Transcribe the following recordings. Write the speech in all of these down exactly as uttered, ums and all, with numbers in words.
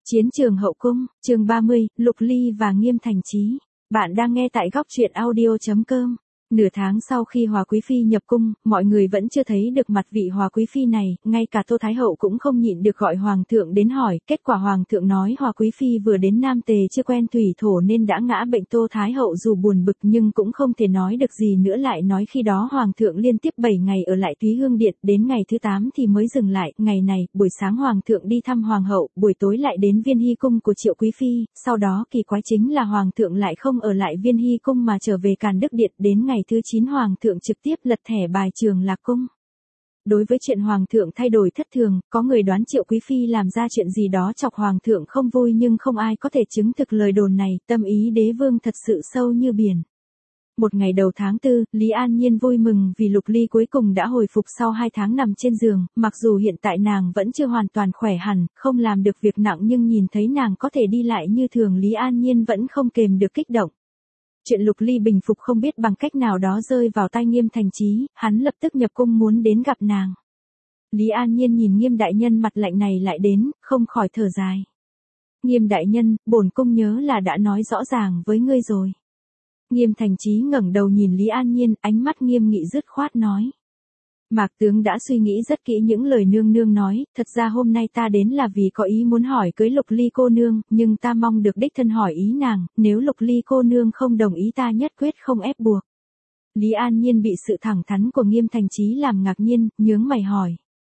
Chiến trường hậu cung, chương ba mươi, Lục Ly và Nghiêm Thành Chí. Bạn đang nghe tại góc truyện audio chấm com. Nửa tháng sau khi Hòa Quý Phi nhập cung, mọi người vẫn chưa thấy được mặt vị Hòa Quý Phi này, ngay cả Tô Thái Hậu cũng không nhịn được gọi Hoàng thượng đến hỏi, kết quả Hoàng thượng nói Hòa Quý Phi vừa đến Nam Tề chưa quen thủy thổ nên đã ngã bệnh. Tô Thái Hậu dù buồn bực nhưng cũng không thể nói được gì nữa, lại nói khi đó Hoàng thượng liên tiếp bảy ngày ở lại Túy Hương Điện, đến ngày thứ tám thì mới dừng lại. Ngày này, buổi sáng Hoàng thượng đi thăm Hoàng hậu, buổi tối lại đến Viên Hy Cung của Triệu Quý Phi, sau đó kỳ quái chính là Hoàng thượng lại không ở lại Viên Hy Cung mà trở về Càn Đức Điện. Đến ngày thứ chín Hoàng thượng trực tiếp lật thẻ bài Trường Lạc Cung. Đối với chuyện Hoàng thượng thay đổi thất thường, có người đoán Triệu Quý Phi làm ra chuyện gì đó chọc Hoàng thượng không vui, nhưng không ai có thể chứng thực lời đồn này. Tâm ý đế vương thật sự sâu như biển. Một ngày đầu tháng tư, Lý An Nhiên vui mừng vì Lục Ly cuối cùng đã hồi phục sau hai tháng nằm trên giường, mặc dù hiện tại nàng vẫn chưa hoàn toàn khỏe hẳn, không làm được việc nặng, nhưng nhìn thấy nàng có thể đi lại như thường, Lý An Nhiên vẫn không kềm được kích động. Chuyện Lục Ly bình phục không biết bằng cách nào đó rơi vào tai Nghiêm Thành Chí, hắn lập tức nhập cung muốn đến gặp nàng. Lý An Nhiên nhìn Nghiêm đại nhân mặt lạnh này lại đến, không khỏi thở dài. Nghiêm đại nhân, bổn cung nhớ là đã nói rõ ràng với ngươi rồi. Nghiêm Thành Chí ngẩng đầu nhìn Lý An Nhiên, ánh mắt nghiêm nghị dứt khoát nói. Mạc tướng đã suy nghĩ rất kỹ những lời nương nương nói, thật ra hôm nay ta đến là vì có ý muốn hỏi cưới Lục Ly cô nương, nhưng ta mong được đích thân hỏi ý nàng, nếu Lục Ly cô nương không đồng ý ta nhất quyết không ép buộc. Lý An Nhiên bị sự thẳng thắn của Nghiêm Thành Chí làm ngạc nhiên, nhướng mày hỏi.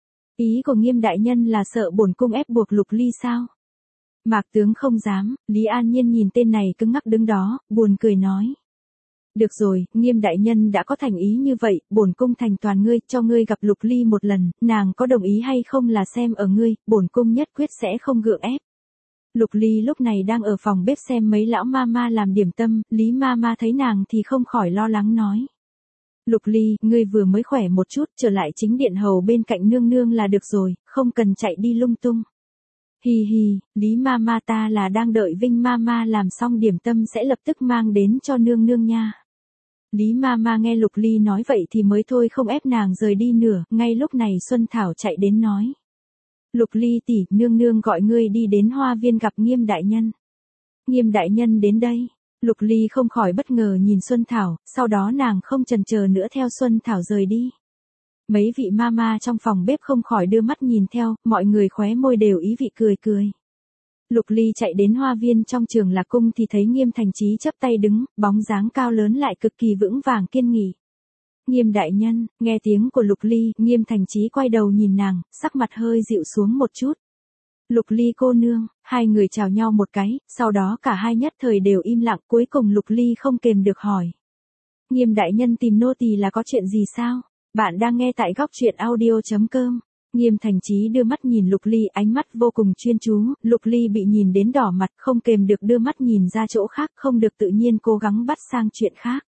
Ý của Nghiêm đại nhân là sợ bổn cung ép buộc Lục Ly sao? Mạc tướng không dám. Lý An Nhiên nhìn tên này cứng ngắc đứng đó, buồn cười nói. Được rồi, Nghiêm đại nhân đã có thành ý như vậy, bổn cung thành toàn ngươi, cho ngươi gặp Lục Ly một lần, nàng có đồng ý hay không là xem ở ngươi, bổn cung nhất quyết sẽ không gượng ép. Lục Ly lúc này đang ở phòng bếp xem mấy lão ma ma làm điểm tâm, Lý ma ma thấy nàng thì không khỏi lo lắng nói. Lục Ly, ngươi vừa mới khỏe một chút, trở lại chính điện hầu bên cạnh nương nương là được rồi, không cần chạy đi lung tung. Hi hi, Lý ma ma ta là đang đợi Vinh ma ma làm xong điểm tâm sẽ lập tức mang đến cho nương nương nha. Lý ma ma nghe Lục Ly nói vậy thì mới thôi không ép nàng rời đi nữa, ngay lúc này Xuân Thảo chạy đến nói. Lục Ly tỷ, nương nương gọi ngươi đi đến Hoa Viên gặp Nghiêm đại nhân. Nghiêm đại nhân đến đây. Lục Ly không khỏi bất ngờ nhìn Xuân Thảo, sau đó nàng không chần chờ nữa theo Xuân Thảo rời đi. Mấy vị ma ma trong phòng bếp không khỏi đưa mắt nhìn theo, mọi người khóe môi đều ý vị cười cười. Lục Ly chạy đến Hoa Viên trong Trường Lạc Cung thì thấy Nghiêm Thành Chí chắp tay đứng, bóng dáng cao lớn lại cực kỳ vững vàng kiên nghị. Nghiêm đại nhân, nghe tiếng của Lục Ly, Nghiêm Thành Chí quay đầu nhìn nàng, sắc mặt hơi dịu xuống một chút. Lục Ly cô nương, hai người chào nhau một cái, sau đó cả hai nhất thời đều im lặng, cuối cùng Lục Ly không kềm được hỏi. Nghiêm đại nhân tìm nô tỳ là có chuyện gì sao? Bạn đang nghe tại góc truyện audio chấm com. Nghiêm Thành Chí đưa mắt nhìn Lục Ly, ánh mắt vô cùng chuyên chú, Lục Ly bị nhìn đến đỏ mặt, không kềm được đưa mắt nhìn ra chỗ khác, không được tự nhiên cố gắng bắt sang chuyện khác.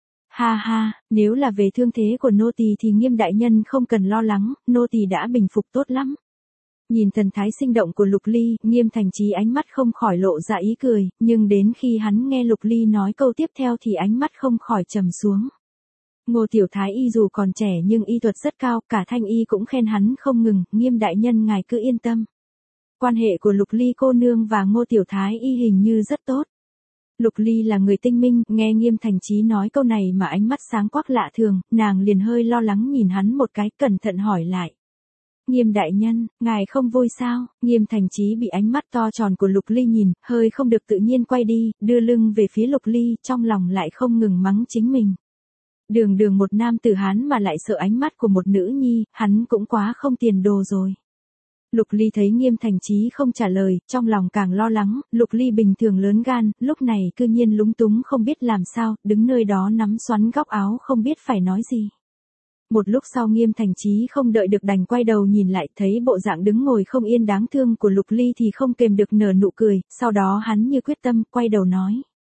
Ha ha, nếu là về thương thế của nô tỳ thì Nghiêm đại nhân không cần lo lắng, nô tỳ đã bình phục tốt lắm. Nhìn thần thái sinh động của Lục Ly, Nghiêm Thành Chí ánh mắt không khỏi lộ ra ý cười, nhưng đến khi hắn nghe Lục Ly nói câu tiếp theo thì ánh mắt không khỏi trầm xuống. Ngô Tiểu Thái y dù còn trẻ nhưng y thuật rất cao, cả Thanh y cũng khen hắn không ngừng, Nghiêm đại nhân ngài cứ yên tâm. Quan hệ của Lục Ly cô nương và Ngô Tiểu Thái y hình như rất tốt. Lục Ly là người tinh minh, nghe Nghiêm Thành Chí nói câu này mà ánh mắt sáng quắc lạ thường, nàng liền hơi lo lắng nhìn hắn một cái, cẩn thận hỏi lại. Nghiêm đại nhân, ngài không vui sao? Nghiêm Thành Chí bị ánh mắt to tròn của Lục Ly nhìn, hơi không được tự nhiên quay đi, đưa lưng về phía Lục Ly, trong lòng lại không ngừng mắng chính mình. Đường đường một nam tử Hán mà lại sợ ánh mắt của một nữ nhi, hắn cũng quá không tiền đồ rồi. Lục Ly thấy Nghiêm Thành Chí không trả lời, trong lòng càng lo lắng, Lục Ly bình thường lớn gan, lúc này cư nhiên lúng túng không biết làm sao, đứng nơi đó nắm xoắn góc áo không biết phải nói gì. Một lúc sau Nghiêm Thành Chí không đợi được đành quay đầu nhìn lại, thấy bộ dạng đứng ngồi không yên đáng thương của Lục Ly thì không kềm được nở nụ cười, sau đó hắn như quyết tâm, quay đầu nói.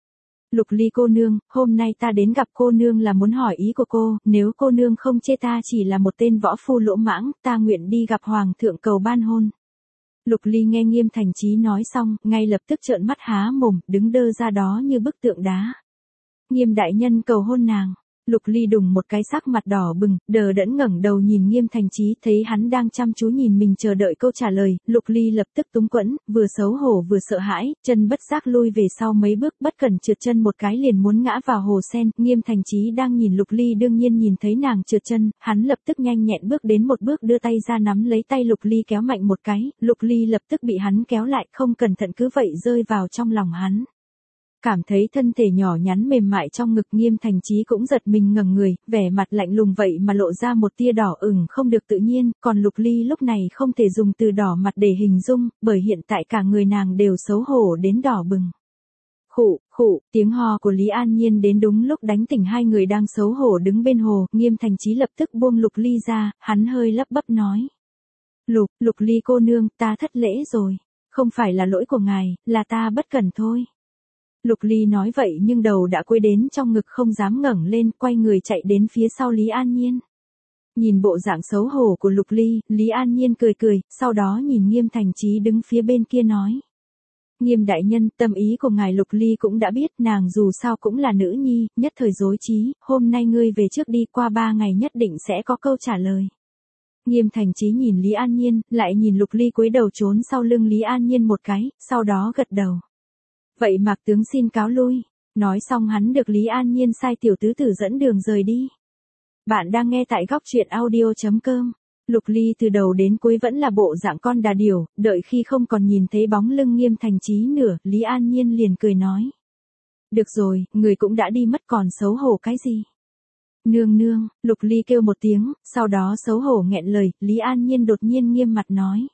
Lục Ly cô nương, hôm nay ta đến gặp cô nương là muốn hỏi ý của cô, nếu cô nương không chê ta chỉ là một tên võ phu lỗ mãng, ta nguyện đi gặp Hoàng thượng cầu ban hôn. Lục Ly nghe Nghiêm Thành Chí nói xong, ngay lập tức trợn mắt há mồm, đứng đơ ra đó như bức tượng đá. Nghiêm đại nhân cầu hôn nàng. Lục Ly đùng một cái sắc mặt đỏ bừng, đờ đẫn ngẩng đầu nhìn Nghiêm Thành Chí, thấy hắn đang chăm chú nhìn mình chờ đợi câu trả lời, Lục Ly lập tức túng quẫn, vừa xấu hổ vừa sợ hãi, chân bất giác lui về sau mấy bước, bất cẩn trượt chân một cái liền muốn ngã vào hồ sen. Nghiêm Thành Chí đang nhìn Lục Ly đương nhiên nhìn thấy nàng trượt chân, hắn lập tức nhanh nhẹn bước đến một bước đưa tay ra nắm lấy tay Lục Ly kéo mạnh một cái, Lục Ly lập tức bị hắn kéo lại, không cẩn thận cứ vậy rơi vào trong lòng hắn. Cảm thấy thân thể nhỏ nhắn mềm mại trong ngực, Nghiêm Thành Chí cũng giật mình ngẩng người, vẻ mặt lạnh lùng vậy mà lộ ra một tia đỏ ửng không được tự nhiên, còn Lục Ly lúc này không thể dùng từ đỏ mặt để hình dung, bởi hiện tại cả người nàng đều xấu hổ đến đỏ bừng. Khụ, khụ, tiếng ho của Lý An Nhiên đến đúng lúc đánh tỉnh hai người đang xấu hổ đứng bên hồ, Nghiêm Thành Chí lập tức buông Lục Ly ra, hắn hơi lắp bắp nói. Lục, Lục Ly cô nương, ta thất lễ rồi, không phải là lỗi của ngài, là ta bất cẩn thôi. Lục Ly nói vậy nhưng đầu đã quay đến trong ngực không dám ngẩng lên, quay người chạy đến phía sau Lý An Nhiên. Nhìn bộ dạng xấu hổ của Lục Ly, Lý An Nhiên cười cười, sau đó nhìn Nghiêm Thành Chí đứng phía bên kia nói. Nghiêm đại nhân, tâm ý của ngài Lục Ly cũng đã biết, nàng dù sao cũng là nữ nhi, nhất thời rối trí, hôm nay ngươi về trước đi, qua ba ngày nhất định sẽ có câu trả lời. Nghiêm Thành Chí nhìn Lý An Nhiên, lại nhìn Lục Ly cúi đầu trốn sau lưng Lý An Nhiên một cái, sau đó gật đầu. Vậy Mạc tướng xin cáo lui. Nói xong hắn được Lý An Nhiên sai tiểu tứ tử dẫn đường rời đi. Bạn đang nghe tại góc truyện audio chấm com. Lục Ly từ đầu đến cuối vẫn là bộ dạng con đà điểu, đợi khi không còn nhìn thấy bóng lưng Nghiêm Thành Chí nữa, Lý An Nhiên liền cười nói. Được rồi, người cũng đã đi mất còn xấu hổ cái gì? Nương nương, Lục Ly kêu một tiếng, sau đó xấu hổ nghẹn lời, Lý An Nhiên đột nhiên nghiêm mặt nói.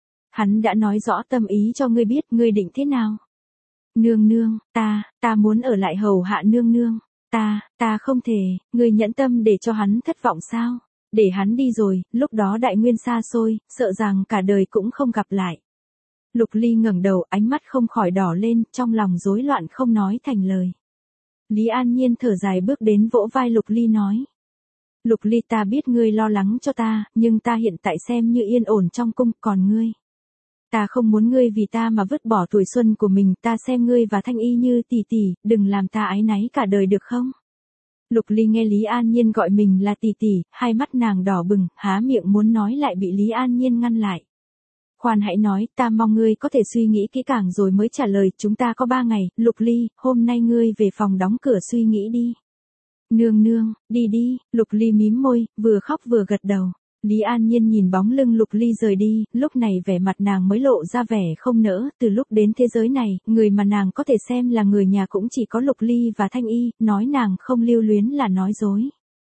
Hắn đã nói rõ tâm ý cho ngươi biết, ngươi định thế nào? Nương nương, ta, ta muốn ở lại hầu hạ nương nương, ta, ta không thể, ngươi nhẫn tâm để cho hắn thất vọng sao? Để hắn đi rồi, lúc đó đại nguyên xa xôi, sợ rằng cả đời cũng không gặp lại. Lục Ly ngẩng đầu, ánh mắt không khỏi đỏ lên, trong lòng rối loạn không nói thành lời. Lý An Nhiên thở dài bước đến vỗ vai Lục Ly nói. Lục Ly, ta biết ngươi lo lắng cho ta, nhưng ta hiện tại xem như yên ổn trong cung, còn ngươi. Ta không muốn ngươi vì ta mà vứt bỏ tuổi xuân của mình, ta xem ngươi và Thanh Y như tỷ tỷ, đừng làm ta áy náy cả đời được không? Lục Ly nghe Lý An Nhiên gọi mình là tỷ tỷ, hai mắt nàng đỏ bừng, há miệng muốn nói lại bị Lý An Nhiên ngăn lại. Khoan hãy nói, ta mong ngươi có thể suy nghĩ kỹ càng rồi mới trả lời, chúng ta có ba ngày, Lục Ly, hôm nay ngươi về phòng đóng cửa suy nghĩ đi. Nương nương, đi đi, Lục Ly mím môi, vừa khóc vừa gật đầu. Lý An Nhiên nhìn bóng lưng Lục Ly rời đi, lúc này vẻ mặt nàng mới lộ ra vẻ không nỡ, từ lúc đến thế giới này, người mà nàng có thể xem là người nhà cũng chỉ có Lục Ly và Thanh Y, nói nàng không lưu luyến là nói dối.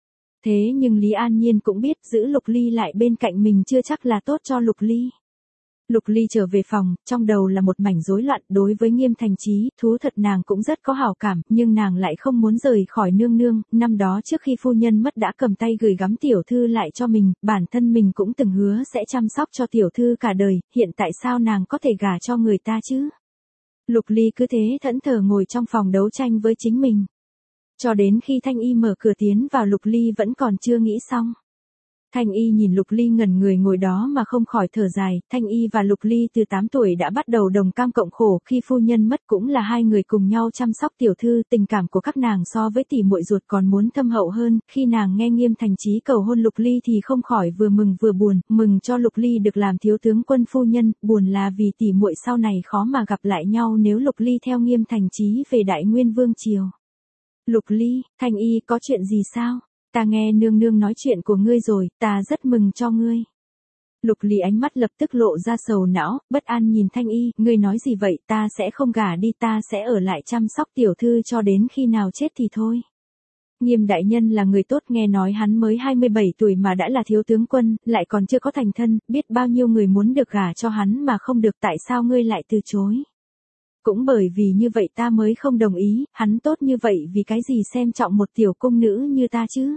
Thế nhưng Lý An Nhiên cũng biết giữ Lục Ly lại bên cạnh mình chưa chắc là tốt cho Lục Ly. Lục Ly trở về phòng, trong đầu là một mảnh rối loạn, đối với Nghiêm Thành Chí, thú thật nàng cũng rất có hảo cảm, nhưng nàng lại không muốn rời khỏi nương nương, năm đó trước khi phu nhân mất đã cầm tay gửi gắm tiểu thư lại cho mình, bản thân mình cũng từng hứa sẽ chăm sóc cho tiểu thư cả đời, hiện tại sao nàng có thể gả cho người ta chứ? Lục Ly cứ thế thẫn thờ ngồi trong phòng đấu tranh với chính mình. Cho đến khi Thanh Y mở cửa tiến vào, Lục Ly vẫn còn chưa nghĩ xong. Thanh Y nhìn Lục Ly ngẩn người ngồi đó mà không khỏi thở dài, Thanh Y và Lục Ly từ tám tuổi đã bắt đầu đồng cam cộng khổ, khi phu nhân mất cũng là hai người cùng nhau chăm sóc tiểu thư, tình cảm của các nàng so với tỷ muội ruột còn muốn thâm hậu hơn, khi nàng nghe Nghiêm Thành Chí cầu hôn Lục Ly thì không khỏi vừa mừng vừa buồn, mừng cho Lục Ly được làm thiếu tướng quân phu nhân, buồn là vì tỷ muội sau này khó mà gặp lại nhau nếu Lục Ly theo Nghiêm Thành Chí về Đại Nguyên Vương triều. Lục Ly, Thanh Y có chuyện gì sao? Ta nghe nương nương nói chuyện của ngươi rồi, ta rất mừng cho ngươi. Lục Ly ánh mắt lập tức lộ ra sầu não, bất an nhìn Thanh Y, ngươi nói gì vậy, ta sẽ không gả đi, ta sẽ ở lại chăm sóc tiểu thư cho đến khi nào chết thì thôi. Nghiêm đại nhân là người tốt, nghe nói hắn mới hai mươi bảy tuổi mà đã là thiếu tướng quân, lại còn chưa có thành thân, biết bao nhiêu người muốn được gả cho hắn mà không được, tại sao ngươi lại từ chối? Cũng bởi vì như vậy ta mới không đồng ý, hắn tốt như vậy vì cái gì xem trọng một tiểu cung nữ như ta chứ?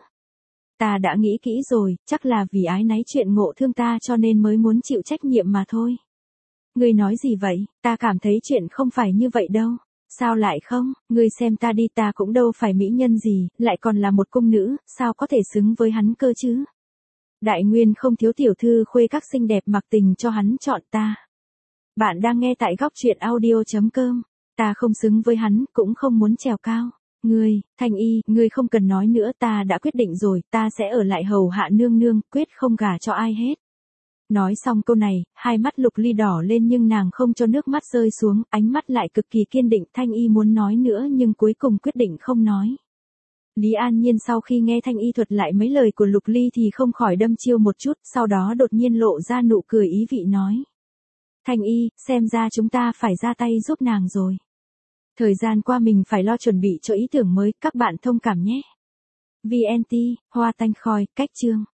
Ta đã nghĩ kỹ rồi, chắc là vì ái náy chuyện ngộ thương ta cho nên mới muốn chịu trách nhiệm mà thôi. Ngươi nói gì vậy, ta cảm thấy chuyện không phải như vậy đâu. Sao lại không, ngươi xem ta đi, ta cũng đâu phải mỹ nhân gì, lại còn là một cung nữ, sao có thể xứng với hắn cơ chứ? Đại Nguyên không thiếu tiểu thư khuê các xinh đẹp mặc tình cho hắn chọn ta. Bạn đang nghe tại góc truyện audio chấm com. Ta không xứng với hắn, cũng không muốn trèo cao. Ngươi, Thanh Y, ngươi không cần nói nữa, ta đã quyết định rồi, ta sẽ ở lại hầu hạ nương nương, quyết không gả cho ai hết. Nói xong câu này, hai mắt Lục Ly đỏ lên nhưng nàng không cho nước mắt rơi xuống, ánh mắt lại cực kỳ kiên định. Thanh Y muốn nói nữa nhưng cuối cùng quyết định không nói. Lý An Nhiên sau khi nghe Thanh Y thuật lại mấy lời của Lục Ly thì không khỏi đâm chiêu một chút, sau đó đột nhiên lộ ra nụ cười ý vị nói. Thanh Y, xem ra chúng ta phải ra tay giúp nàng rồi. Thời gian qua mình phải lo chuẩn bị cho ý tưởng mới, các bạn thông cảm nhé. vê en tê, Hoa Tanh Khoi, cách chương.